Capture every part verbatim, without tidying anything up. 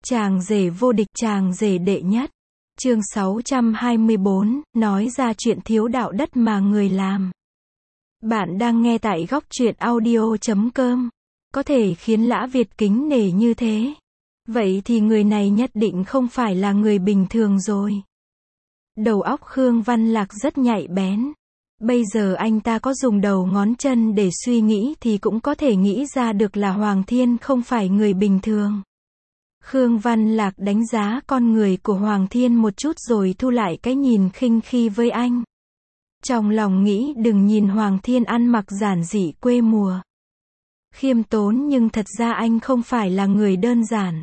Chàng rể vô địch, chàng rể đệ nhất. Chương sáu trăm hai mươi bốn, nói ra chuyện thiếu đạo đất mà người làm. Bạn đang nghe tại góc truyện audio chấm com. Có thể khiến Lã Việt kính nể như thế. Vậy thì người này nhất định không phải là người bình thường rồi. Đầu óc Khương Văn Lạc rất nhạy bén. Bây giờ anh ta có dùng đầu ngón chân để suy nghĩ thì cũng có thể nghĩ ra được là Hoàng Thiên không phải người bình thường. Khương Văn Lạc đánh giá con người của Hoàng Thiên một chút rồi thu lại cái nhìn khinh khi với anh. Trong lòng nghĩ đừng nhìn Hoàng Thiên ăn mặc giản dị quê mùa. Khiêm tốn nhưng thật ra anh không phải là người đơn giản.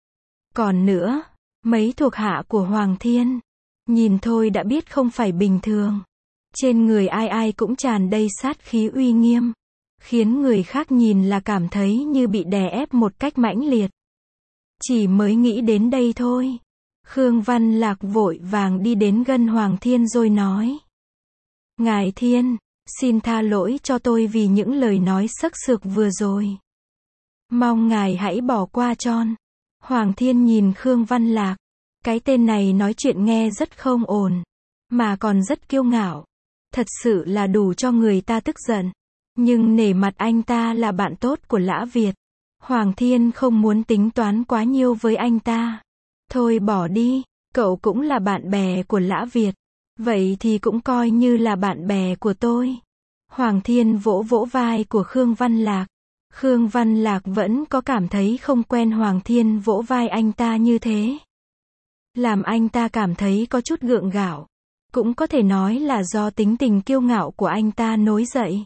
Còn nữa, mấy thuộc hạ của Hoàng Thiên, nhìn thôi đã biết không phải bình thường. Trên người ai ai cũng tràn đầy sát khí uy nghiêm, khiến người khác nhìn là cảm thấy như bị đè ép một cách mãnh liệt. Chỉ mới nghĩ đến đây thôi, Khương Văn Lạc vội vàng đi đến gần Hoàng Thiên rồi nói: Ngài Thiên, xin tha lỗi cho tôi vì những lời nói sấc sược vừa rồi. Mong ngài hãy bỏ qua tròn. Hoàng Thiên nhìn Khương Văn Lạc, cái tên này nói chuyện nghe rất không ổn, mà còn rất kiêu ngạo. Thật sự là đủ cho người ta tức giận. Nhưng nể mặt anh ta là bạn tốt của Lã Việt, Hoàng Thiên không muốn tính toán quá nhiều với anh ta. Thôi bỏ đi, cậu cũng là bạn bè của Lã Việt. Vậy thì cũng coi như là bạn bè của tôi. Hoàng Thiên vỗ vỗ vai của Khương Văn Lạc. Khương Văn Lạc vẫn có cảm thấy không quen Hoàng Thiên vỗ vai anh ta như thế. Làm anh ta cảm thấy có chút gượng gạo. Cũng có thể nói là do tính tình kiêu ngạo của anh ta nổi dậy.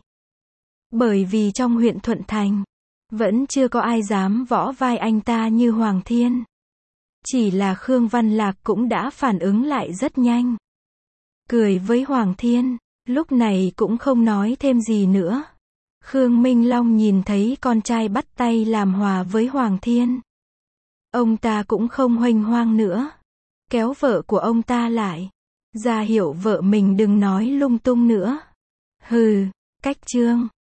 Bởi vì trong huyện Thuận Thành, vẫn chưa có ai dám vỗ vai anh ta như Hoàng Thiên. Chỉ là Khương Văn Lạc cũng đã phản ứng lại rất nhanh. Cười với Hoàng Thiên, lúc này cũng không nói thêm gì nữa. Khương Minh Long nhìn thấy con trai bắt tay làm hòa với Hoàng Thiên. Ông ta cũng không huênh hoang nữa. Kéo vợ của ông ta lại, ra hiệu vợ mình đừng nói lung tung nữa. Hừ, cách trương.